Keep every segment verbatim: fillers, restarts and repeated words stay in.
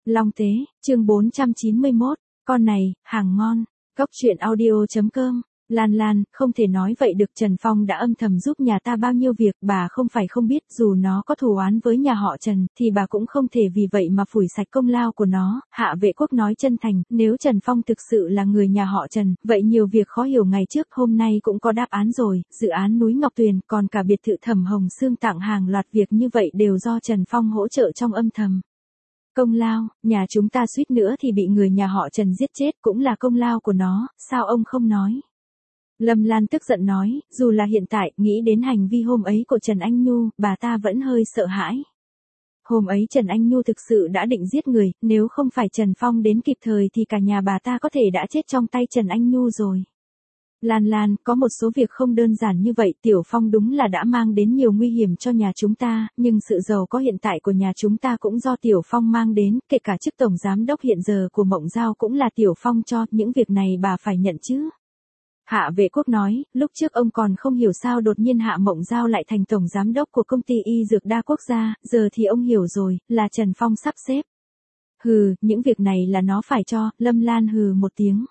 Long Tế, chương bốn trăm chín mươi mốt, con này, hàng ngon, cóc truyện audio chấm com. Lan Lan, không thể nói vậy được, Trần Phong đã âm thầm giúp nhà ta bao nhiêu việc, bà không phải không biết, dù nó có thù oán với nhà họ Trần, thì bà cũng không thể vì vậy mà phủi sạch công lao của nó. Hạ Vệ Quốc nói chân thành, nếu Trần Phong thực sự là người nhà họ Trần, vậy nhiều việc khó hiểu ngày trước hôm nay cũng có đáp án rồi, dự án núi Ngọc Tuyền, còn cả biệt thự Thẩm Hồng Sương tặng hàng loạt việc như vậy đều do Trần Phong hỗ trợ trong âm thầm. Công lao, nhà chúng ta suýt nữa thì bị người nhà họ Trần giết chết, cũng là công lao của nó, sao ông không nói? Lâm Lan tức giận nói, dù là hiện tại, nghĩ đến hành vi hôm ấy của Trần Anh Nhu, bà ta vẫn hơi sợ hãi. Hôm ấy Trần Anh Nhu thực sự đã định giết người, nếu không phải Trần Phong đến kịp thời thì cả nhà bà ta có thể đã chết trong tay Trần Anh Nhu rồi. Lan Lan, có một số việc không đơn giản như vậy, Tiểu Phong đúng là đã mang đến nhiều nguy hiểm cho nhà chúng ta, nhưng sự giàu có hiện tại của nhà chúng ta cũng do Tiểu Phong mang đến, kể cả chức tổng giám đốc hiện giờ của Mộng Giao cũng là Tiểu Phong cho, những việc này bà phải nhận chứ. Hạ Vệ Quốc nói, lúc trước ông còn không hiểu sao đột nhiên Hạ Mộng Giao lại thành tổng giám đốc của công ty y dược đa quốc gia, giờ thì ông hiểu rồi, là Trần Phong sắp xếp. Hừ, những việc này là nó phải cho, Lâm Lan hừ một tiếng.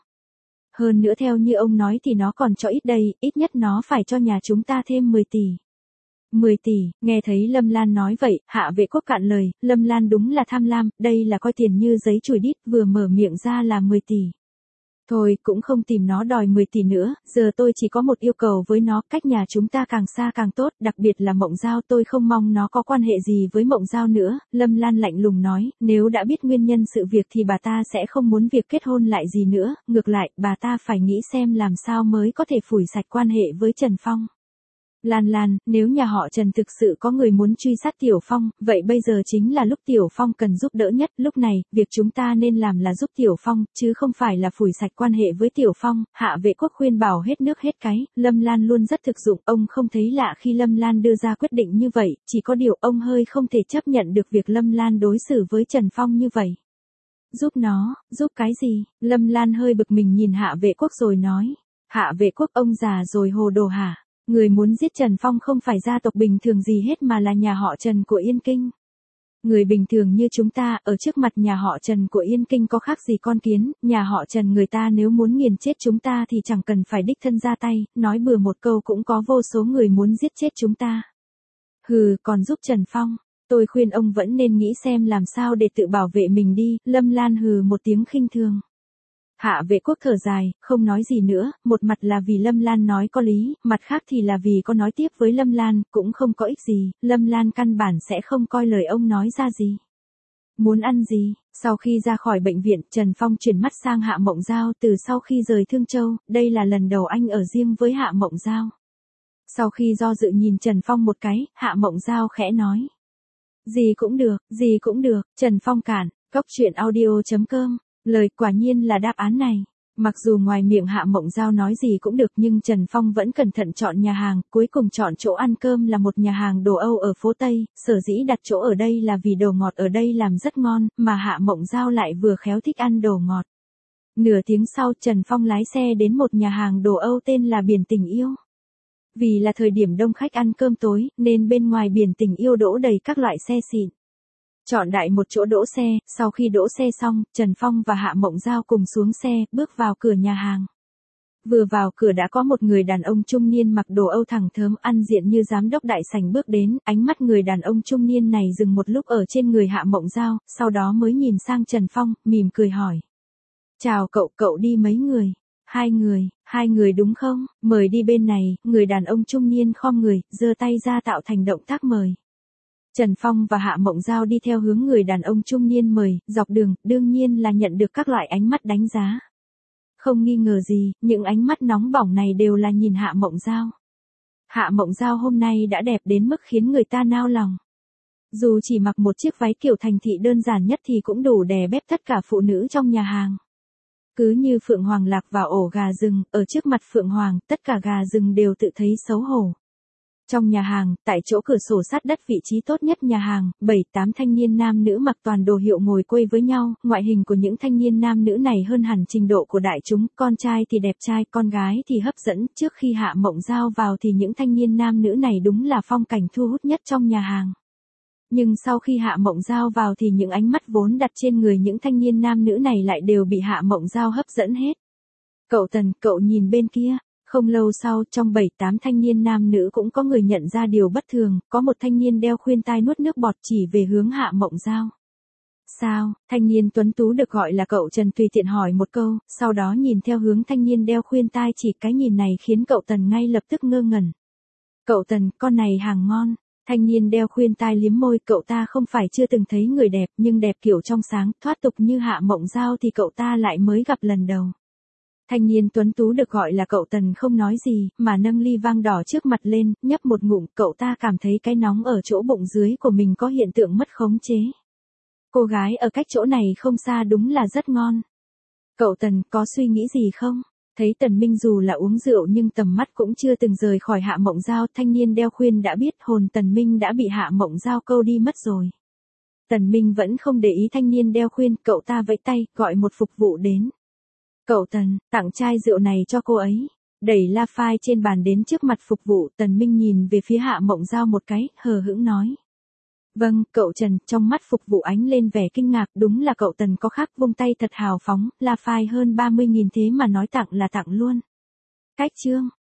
Hơn nữa theo như ông nói thì nó còn cho ít đây, ít nhất nó phải cho nhà chúng ta thêm mười tỷ. mười tỷ, nghe thấy Lâm Lan nói vậy, Hạ Vệ Quốc cạn lời, Lâm Lan đúng là tham lam, đây là coi tiền như giấy chùi đít, vừa mở miệng ra là mười tỷ. Thôi, cũng không tìm nó đòi mười tỷ nữa, giờ tôi chỉ có một yêu cầu với nó, cách nhà chúng ta càng xa càng tốt, đặc biệt là Mộng Giao, tôi không mong nó có quan hệ gì với Mộng Giao nữa. Lâm Lan lạnh lùng nói, nếu đã biết nguyên nhân sự việc thì bà ta sẽ không muốn việc kết hôn lại gì nữa, ngược lại, bà ta phải nghĩ xem làm sao mới có thể phủi sạch quan hệ với Trần Phong. Lan Lan, nếu nhà họ Trần thực sự có người muốn truy sát Tiểu Phong, vậy bây giờ chính là lúc Tiểu Phong cần giúp đỡ nhất, lúc này, việc chúng ta nên làm là giúp Tiểu Phong, chứ không phải là phủi sạch quan hệ với Tiểu Phong. Hạ Vệ Quốc khuyên bảo hết nước hết cái, Lâm Lan luôn rất thực dụng, ông không thấy lạ khi Lâm Lan đưa ra quyết định như vậy, chỉ có điều ông hơi không thể chấp nhận được việc Lâm Lan đối xử với Trần Phong như vậy. Giúp nó, giúp cái gì? Lâm Lan hơi bực mình nhìn Hạ Vệ Quốc rồi nói, Hạ Vệ Quốc ông già rồi hồ đồ hả? Người muốn giết Trần Phong không phải gia tộc bình thường gì hết mà là nhà họ Trần của Yên Kinh. Người bình thường như chúng ta, ở trước mặt nhà họ Trần của Yên Kinh có khác gì con kiến, nhà họ Trần người ta nếu muốn nghiền chết chúng ta thì chẳng cần phải đích thân ra tay, nói bừa một câu cũng có vô số người muốn giết chết chúng ta. Hừ, còn giúp Trần Phong, tôi khuyên ông vẫn nên nghĩ xem làm sao để tự bảo vệ mình đi, Lâm Lan hừ một tiếng khinh thường. Hạ Vệ Quốc thở dài, không nói gì nữa, một mặt là vì Lâm Lan nói có lý, mặt khác thì là vì có nói tiếp với Lâm Lan, cũng không có ích gì, Lâm Lan căn bản sẽ không coi lời ông nói ra gì. Muốn ăn gì? Sau khi ra khỏi bệnh viện, Trần Phong chuyển mắt sang Hạ Mộng Giao, từ sau khi rời Thương Châu, đây là lần đầu anh ở riêng với Hạ Mộng Giao. Sau khi do dự nhìn Trần Phong một cái, Hạ Mộng Giao khẽ nói. Gì cũng được, gì cũng được, Trần Phong cản, cóc truyện audio chấm com. Lời quả nhiên là đáp án này. Mặc dù ngoài miệng Hạ Mộng Giao nói gì cũng được nhưng Trần Phong vẫn cẩn thận chọn nhà hàng, cuối cùng chọn chỗ ăn cơm là một nhà hàng đồ Âu ở phố Tây, sở dĩ đặt chỗ ở đây là vì đồ ngọt ở đây làm rất ngon, mà Hạ Mộng Giao lại vừa khéo thích ăn đồ ngọt. Nửa tiếng sau Trần Phong lái xe đến một nhà hàng đồ Âu tên là Biển Tình Yêu. Vì là thời điểm đông khách ăn cơm tối, nên bên ngoài Biển Tình Yêu đỗ đầy các loại xe xịn. Chọn đại một chỗ đỗ xe, sau khi đỗ xe xong, Trần Phong và Hạ Mộng Giao cùng xuống xe, bước vào cửa nhà hàng. Vừa vào cửa đã có một người đàn ông trung niên mặc đồ Âu thẳng thớm ăn diện như giám đốc đại sảnh bước đến, ánh mắt người đàn ông trung niên này dừng một lúc ở trên người Hạ Mộng Giao, sau đó mới nhìn sang Trần Phong, mỉm cười hỏi. Chào cậu, cậu đi mấy người? Hai người, hai người đúng không? Mời đi bên này, người đàn ông trung niên khom người, giơ tay ra tạo thành động tác mời. Trần Phong và Hạ Mộng Giao đi theo hướng người đàn ông trung niên mời, dọc đường, đương nhiên là nhận được các loại ánh mắt đánh giá. Không nghi ngờ gì, những ánh mắt nóng bỏng này đều là nhìn Hạ Mộng Giao. Hạ Mộng Giao hôm nay đã đẹp đến mức khiến người ta nao lòng. Dù chỉ mặc một chiếc váy kiểu thành thị đơn giản nhất thì cũng đủ đè bẹp tất cả phụ nữ trong nhà hàng. Cứ như Phượng Hoàng lạc vào ổ gà rừng, ở trước mặt Phượng Hoàng, tất cả gà rừng đều tự thấy xấu hổ. Trong nhà hàng, tại chỗ cửa sổ sát đất vị trí tốt nhất nhà hàng, bảy tám thanh niên nam nữ mặc toàn đồ hiệu ngồi quây với nhau, ngoại hình của những thanh niên nam nữ này hơn hẳn trình độ của đại chúng, con trai thì đẹp trai, con gái thì hấp dẫn, trước khi Hạ Mộng Giao vào thì những thanh niên nam nữ này đúng là phong cảnh thu hút nhất trong nhà hàng. Nhưng sau khi Hạ Mộng Giao vào thì những ánh mắt vốn đặt trên người những thanh niên nam nữ này lại đều bị Hạ Mộng Giao hấp dẫn hết. Cậu Tần, cậu nhìn bên kia. Không lâu sau, trong bảy tám thanh niên nam nữ cũng có người nhận ra điều bất thường, có một thanh niên đeo khuyên tai nuốt nước bọt chỉ về hướng Hạ Mộng Giao. Sao? Thanh niên tuấn tú được gọi là cậu Trần tùy tiện hỏi một câu, sau đó nhìn theo hướng thanh niên đeo khuyên tai chỉ. Cái nhìn này khiến cậu Tần ngay lập tức ngơ ngẩn. Cậu Tần, con này hàng ngon. Thanh niên đeo khuyên tai liếm môi, cậu ta không phải chưa từng thấy người đẹp, nhưng đẹp kiểu trong sáng, thoát tục như Hạ Mộng Giao thì cậu ta lại mới gặp lần đầu. Thanh niên tuấn tú được gọi là cậu Tần không nói gì, mà nâng ly vang đỏ trước mặt lên, nhấp một ngụm, cậu ta cảm thấy cái nóng ở chỗ bụng dưới của mình có hiện tượng mất khống chế. Cô gái ở cách chỗ này không xa đúng là rất ngon. Cậu Tần, có suy nghĩ gì không? Thấy Tần Minh dù là uống rượu nhưng tầm mắt cũng chưa từng rời khỏi Hạ Mộng Giao, thanh niên đeo khuyên đã biết hồn Tần Minh đã bị Hạ Mộng Giao câu đi mất rồi. Tần Minh vẫn không để ý thanh niên đeo khuyên, cậu ta vẫy tay, gọi một phục vụ đến. Cậu Tần, tặng chai rượu này cho cô ấy. Đẩy la phai trên bàn đến trước mặt phục vụ, Tần Minh nhìn về phía Hạ Mộng Giao một cái, hờ hững nói. Vâng, cậu Trần, trong mắt phục vụ ánh lên vẻ kinh ngạc, đúng là cậu Tần có khác, vung tay thật hào phóng, la phai hơn ba mươi nghìn thế mà nói tặng là tặng luôn. Cách chương.